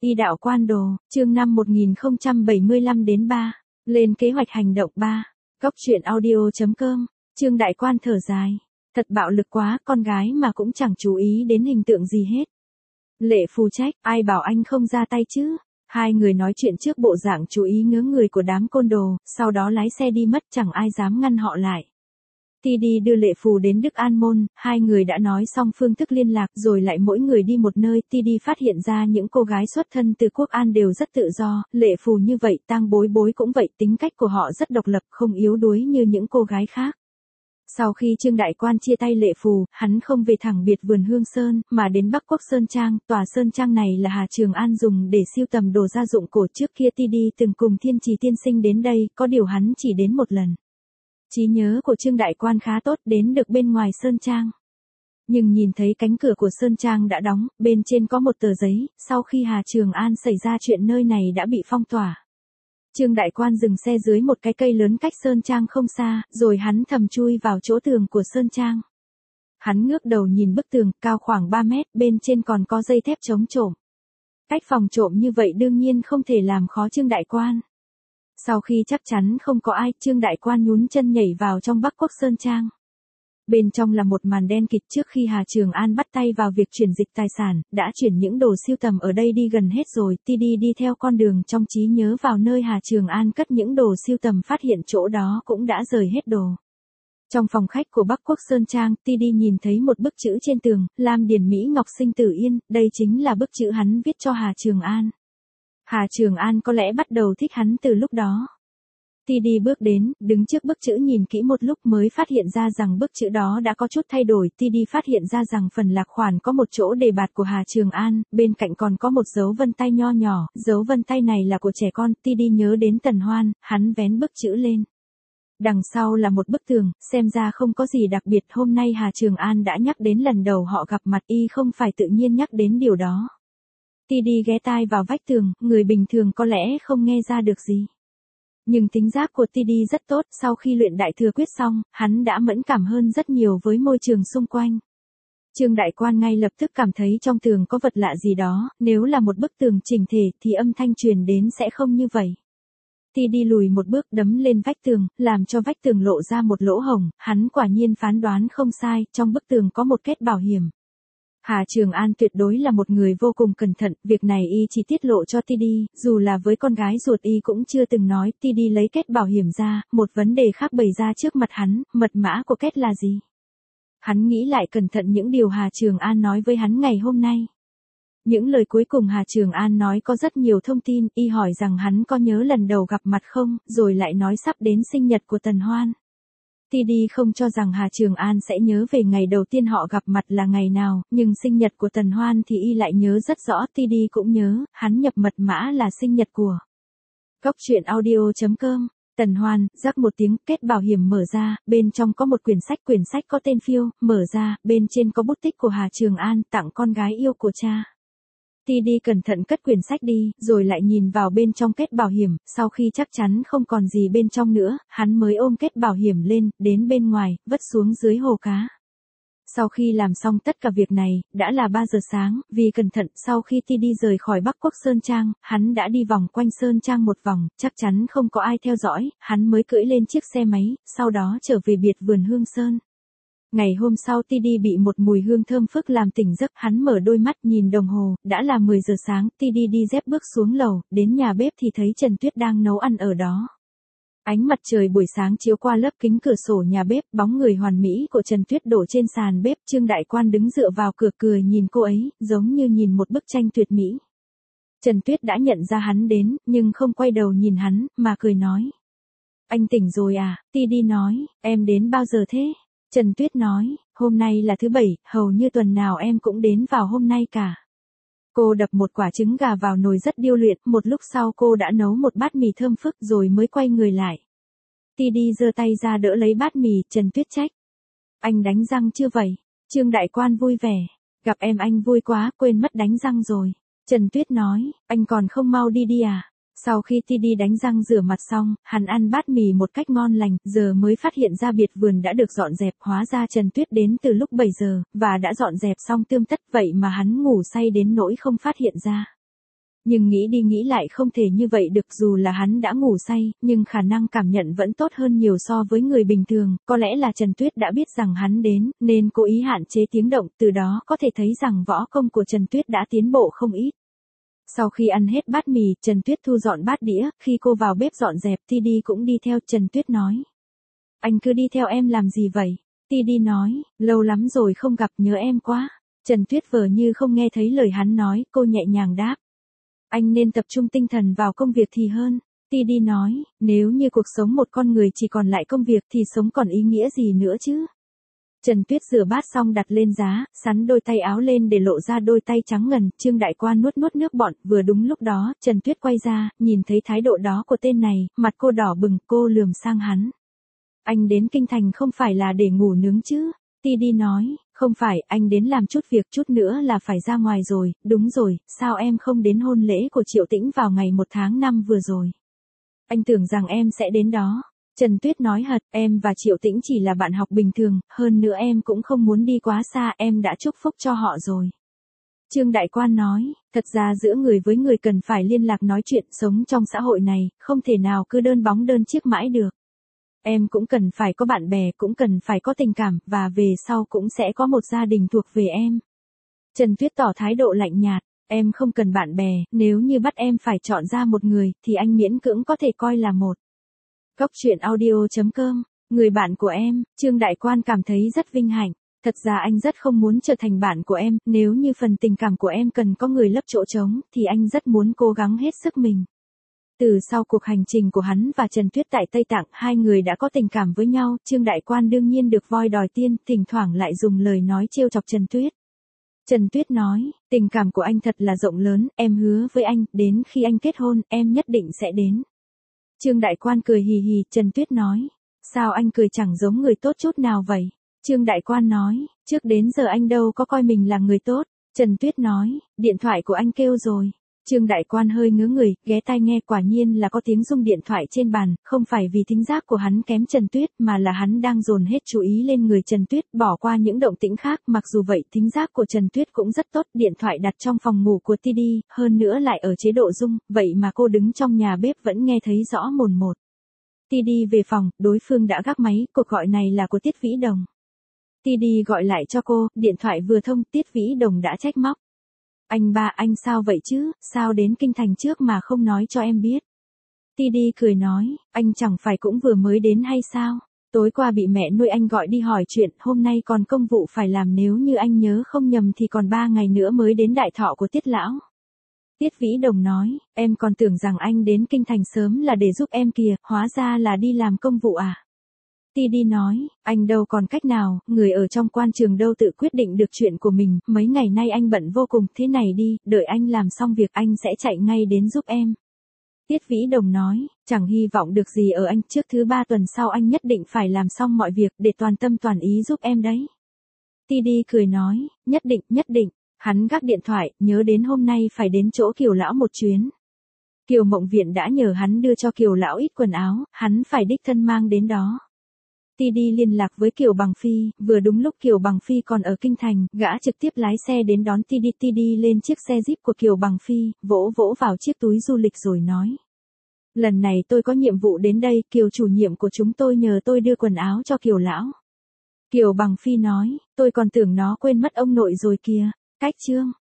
Y đạo quan đồ, chương 5 1075 đến 3. Lên kế hoạch hành động 3. Cóc truyện audio.com. Trương đại quan thở dài. Thật bạo lực quá, con gái mà cũng chẳng chú ý đến hình tượng gì hết. Lệ Phù trách, ai bảo anh không ra tay chứ? Hai người nói chuyện trước bộ dạng chú ý ngớ người của đám côn đồ, sau đó lái xe đi mất, chẳng ai dám ngăn họ lại. Ti đi đưa Lệ Phù đến Đức An Môn, hai người đã nói xong phương thức liên lạc rồi lại mỗi người đi một nơi. Ti đi phát hiện ra những cô gái xuất thân từ Quốc An đều rất tự do, Lệ Phù như vậy, Tang Bối Bối cũng vậy, tính cách của họ rất độc lập, không yếu đuối như những cô gái khác. Sau khi Trương đại quan chia tay Lệ Phù, hắn không về thẳng biệt vườn Hương Sơn, mà đến Bắc Quốc Sơn Trang. Tòa Sơn Trang này là Hà Trường An dùng để sưu tầm đồ gia dụng cổ. Trước kia Ti đi từng cùng Thiên Trì tiên sinh đến đây, có điều hắn chỉ đến một lần. Trí nhớ của Trương đại quan khá tốt, đến được bên ngoài Sơn Trang. Nhưng nhìn thấy cánh cửa của Sơn Trang đã đóng, bên trên có một tờ giấy, sau khi Hà Trường An xảy ra chuyện nơi này đã bị phong tỏa. Trương đại quan dừng xe dưới một cái cây lớn cách Sơn Trang không xa, rồi hắn thầm chui vào chỗ tường của Sơn Trang. Hắn ngước đầu nhìn bức tường, cao khoảng 3 mét, bên trên còn có dây thép chống trộm. Cách phòng trộm như vậy đương nhiên không thể làm khó Trương đại quan. Sau khi chắc chắn không có ai, Trương đại quan nhún chân nhảy vào trong Bắc Quốc Sơn Trang. Bên trong là một màn đen kịt. Trước khi Hà Trường An bắt tay vào việc chuyển dịch tài sản, đã chuyển những đồ sưu tầm ở đây đi gần hết rồi. Ti đi theo con đường trong trí nhớ vào nơi Hà Trường An cất những đồ sưu tầm, phát hiện chỗ đó cũng đã rời hết đồ. Trong phòng khách của Bắc Quốc Sơn Trang, Ti đi nhìn thấy một bức chữ trên tường, Lam Điền Mỹ Ngọc Sinh Tử Yên, đây chính là bức chữ hắn viết cho Hà Trường An. Hà Trường An có lẽ bắt đầu thích hắn từ lúc đó. Ti đi bước đến, đứng trước bức chữ nhìn kỹ một lúc mới phát hiện ra rằng bức chữ đó đã có chút thay đổi. Ti đi phát hiện ra rằng phần lạc khoản có một chỗ đề bạt của Hà Trường An, bên cạnh còn có một dấu vân tay nho nhỏ, dấu vân tay này là của trẻ con. Ti đi nhớ đến Tần Hoan, hắn vén bức chữ lên. Đằng sau là một bức tường, xem ra không có gì đặc biệt. Hôm nay Hà Trường An đã nhắc đến lần đầu họ gặp mặt, y không phải tự nhiên nhắc đến điều đó. Ti đi ghé tai vào vách tường, người bình thường có lẽ không nghe ra được gì. Nhưng tính giác của Ti đi rất tốt, sau khi luyện đại thừa quyết xong, hắn đã mẫn cảm hơn rất nhiều với môi trường xung quanh. Trương đại quan ngay lập tức cảm thấy trong tường có vật lạ gì đó, nếu là một bức tường chỉnh thể thì âm thanh truyền đến sẽ không như vậy. Ti đi lùi một bước đấm lên vách tường, làm cho vách tường lộ ra một lỗ hổng, hắn quả nhiên phán đoán không sai, trong bức tường có một kết bảo hiểm. Hà Trường An tuyệt đối là một người vô cùng cẩn thận, việc này y chỉ tiết lộ cho Ti đi, dù là với con gái ruột y cũng chưa từng nói. Ti đi lấy kết bảo hiểm ra, một vấn đề khác bày ra trước mặt hắn, mật mã của kết là gì? Hắn nghĩ lại cẩn thận những điều Hà Trường An nói với hắn ngày hôm nay. Những lời cuối cùng Hà Trường An nói có rất nhiều thông tin, y hỏi rằng hắn có nhớ lần đầu gặp mặt không, rồi lại nói sắp đến sinh nhật của Tần Hoan. Ti đi không cho rằng Hà Trường An sẽ nhớ về ngày đầu tiên họ gặp mặt là ngày nào, nhưng sinh nhật của Tần Hoan thì y lại nhớ rất rõ. Ti đi cũng nhớ, hắn nhập mật mã là sinh nhật của Cóc truyện audio.com. Tần Hoan, rắc một tiếng, kết bảo hiểm mở ra, bên trong có một quyển sách có tên Phiêu, mở ra, bên trên có bút tích của Hà Trường An, tặng con gái yêu của cha. Ti đi cẩn thận cất quyển sách đi, rồi lại nhìn vào bên trong kết bảo hiểm, sau khi chắc chắn không còn gì bên trong nữa, hắn mới ôm kết bảo hiểm lên, đến bên ngoài, vứt xuống dưới hồ cá. Sau khi làm xong tất cả việc này, đã là 3 giờ sáng, vì cẩn thận, sau khi Ti đi rời khỏi Bắc Quốc Sơn Trang, hắn đã đi vòng quanh Sơn Trang một vòng, chắc chắn không có ai theo dõi, hắn mới cưỡi lên chiếc xe máy, sau đó trở về biệt vườn Hương Sơn. Ngày hôm sau Ti đi bị một mùi hương thơm phức làm tỉnh giấc, hắn mở đôi mắt nhìn đồng hồ, đã là 10 giờ sáng. Ti đi đi dép bước xuống lầu, đến nhà bếp thì thấy Trần Tuyết đang nấu ăn ở đó. Ánh mặt trời buổi sáng chiếu qua lớp kính cửa sổ nhà bếp, bóng người hoàn mỹ của Trần Tuyết đổ trên sàn bếp. Trương đại quan đứng dựa vào cửa cười nhìn cô ấy, giống như nhìn một bức tranh tuyệt mỹ. Trần Tuyết đã nhận ra hắn đến, nhưng không quay đầu nhìn hắn, mà cười nói. Anh tỉnh rồi à? Ti đi nói, em đến bao giờ thế? Trần Tuyết nói, hôm nay là thứ Bảy, hầu như tuần nào em cũng đến vào hôm nay cả. Cô đập một quả trứng gà vào nồi rất điêu luyện, một lúc sau cô đã nấu một bát mì thơm phức rồi mới quay người lại. Ti đi giơ tay ra đỡ lấy bát mì. Trần Tuyết trách. Anh đánh răng chưa vậy? Trương đại quan vui vẻ. Gặp em anh vui quá, quên mất đánh răng rồi. Trần Tuyết nói, anh còn không mau đi đi à? Sau khi Ti đi đánh răng rửa mặt xong, hắn ăn bát mì một cách ngon lành, giờ mới phát hiện ra biệt vườn đã được dọn dẹp, hóa ra Trần Tuyết đến từ lúc 7 giờ, và đã dọn dẹp xong tươm tất, vậy mà hắn ngủ say đến nỗi không phát hiện ra. Nhưng nghĩ đi nghĩ lại không thể như vậy được, dù là hắn đã ngủ say, nhưng khả năng cảm nhận vẫn tốt hơn nhiều so với người bình thường, có lẽ là Trần Tuyết đã biết rằng hắn đến, nên cố ý hạn chế tiếng động, từ đó có thể thấy rằng võ công của Trần Tuyết đã tiến bộ không ít. Sau khi ăn hết bát mì, Trần Tuyết thu dọn bát đĩa, khi cô vào bếp dọn dẹp, Ti cũng đi theo. Trần Tuyết nói. Anh cứ đi theo em làm gì vậy? Ti nói, lâu lắm rồi không gặp, nhớ em quá. Trần Tuyết vờ như không nghe thấy lời hắn nói, cô nhẹ nhàng đáp. Anh nên tập trung tinh thần vào công việc thì hơn. Ti nói, nếu như cuộc sống một con người chỉ còn lại công việc thì sống còn ý nghĩa gì nữa chứ? Trần Tuyết rửa bát xong đặt lên giá, sắn đôi tay áo lên để lộ ra đôi tay trắng ngần, Trương Đại Quan nuốt nuốt nước bọt, vừa đúng lúc đó, Trần Tuyết quay ra, nhìn thấy thái độ đó của tên này, mặt cô đỏ bừng, cô lườm sang hắn. Anh đến kinh thành không phải là để ngủ nướng chứ? Ti nói, không phải, anh đến làm chút việc, chút nữa là phải ra ngoài rồi. Đúng rồi, sao em không đến hôn lễ của Triệu Tĩnh vào ngày 1 tháng 5 vừa rồi? Anh tưởng rằng em sẽ đến đó. Trần Tuyết nói hật, em và Triệu Tĩnh chỉ là bạn học bình thường, hơn nữa em cũng không muốn đi quá xa, em đã chúc phúc cho họ rồi. Trương Đại Quan nói, thật ra giữa người với người cần phải liên lạc nói chuyện, sống trong xã hội này, không thể nào cứ đơn bóng đơn chiếc mãi được. Em cũng cần phải có bạn bè, cũng cần phải có tình cảm, và về sau cũng sẽ có một gia đình thuộc về em. Trần Tuyết tỏ thái độ lạnh nhạt, em không cần bạn bè, nếu như bắt em phải chọn ra một người, thì anh miễn cưỡng có thể coi là một. Cốc truyện audio.com, người bạn của em. Trương Đại Quan cảm thấy rất vinh hạnh. Thật ra anh rất không muốn trở thành bạn của em, nếu như phần tình cảm của em cần có người lấp chỗ trống, thì anh rất muốn cố gắng hết sức mình. Từ sau cuộc hành trình của hắn và Trần Tuyết tại Tây Tạng, hai người đã có tình cảm với nhau, Trương Đại Quan đương nhiên được voi đòi tiên, thỉnh thoảng lại dùng lời nói trêu chọc Trần Tuyết. Trần Tuyết nói, tình cảm của anh thật là rộng lớn, em hứa với anh, đến khi anh kết hôn, em nhất định sẽ đến. Trương Đại Quan cười hì hì, Trần Tuyết nói, sao anh cười chẳng giống người tốt chút nào vậy? Trương Đại Quan nói, trước đến giờ anh đâu có coi mình là người tốt. Trần Tuyết nói, điện thoại của anh kêu rồi. Trương Đại Quan hơi ngớ người, ghé tai nghe, quả nhiên là có tiếng rung điện thoại trên bàn, không phải vì thính giác của hắn kém Trần Tuyết mà là hắn đang dồn hết chú ý lên người Trần Tuyết, bỏ qua những động tĩnh khác, mặc dù vậy thính giác của Trần Tuyết cũng rất tốt, điện thoại đặt trong phòng ngủ của Ti, hơn nữa lại ở chế độ rung, vậy mà cô đứng trong nhà bếp vẫn nghe thấy rõ mồn một. Ti về phòng, đối phương đã gác máy, cuộc gọi này là của Tiết Vĩ Đồng. Ti gọi lại cho cô, điện thoại vừa thông, Tiết Vĩ Đồng đã trách móc. Anh ba, anh sao vậy chứ, sao đến kinh thành trước mà không nói cho em biết? Ti cười nói, anh chẳng phải cũng vừa mới đến hay sao? Tối qua bị mẹ nuôi anh gọi đi hỏi chuyện, hôm nay còn công vụ phải làm, nếu như anh nhớ không nhầm thì còn 3 ngày nữa mới đến đại thọ của Tiết lão. Tiết Vĩ Đồng nói, em còn tưởng rằng anh đến kinh thành sớm là để giúp em kìa, hóa ra là đi làm công vụ à? Ti nói, anh đâu còn cách nào, người ở trong quan trường đâu tự quyết định được chuyện của mình, mấy ngày nay anh bận vô cùng, thế này đi, đợi anh làm xong việc anh sẽ chạy ngay đến giúp em. Tiết Vĩ Đồng nói, chẳng hy vọng được gì ở anh, trước thứ 3 tuần sau anh nhất định phải làm xong mọi việc để toàn tâm toàn ý giúp em đấy. Ti cười nói, nhất định, hắn gác điện thoại, nhớ đến hôm nay phải đến chỗ Kiều lão một chuyến. Kiều Mộng Viện đã nhờ hắn đưa cho Kiều lão ít quần áo, hắn phải đích thân mang đến đó. Ti liên lạc với Kiều Bằng Phi, vừa đúng lúc Kiều Bằng Phi còn ở kinh thành, gã trực tiếp lái xe đến đón Ti lên chiếc xe Jeep của Kiều Bằng Phi, vỗ vào chiếc túi du lịch rồi nói. Lần này tôi có nhiệm vụ đến đây, Kiều chủ nhiệm của chúng tôi nhờ tôi đưa quần áo cho Kiều lão. Kiều Bằng Phi nói, tôi còn tưởng nó quên mất ông nội rồi kìa. Cách chương.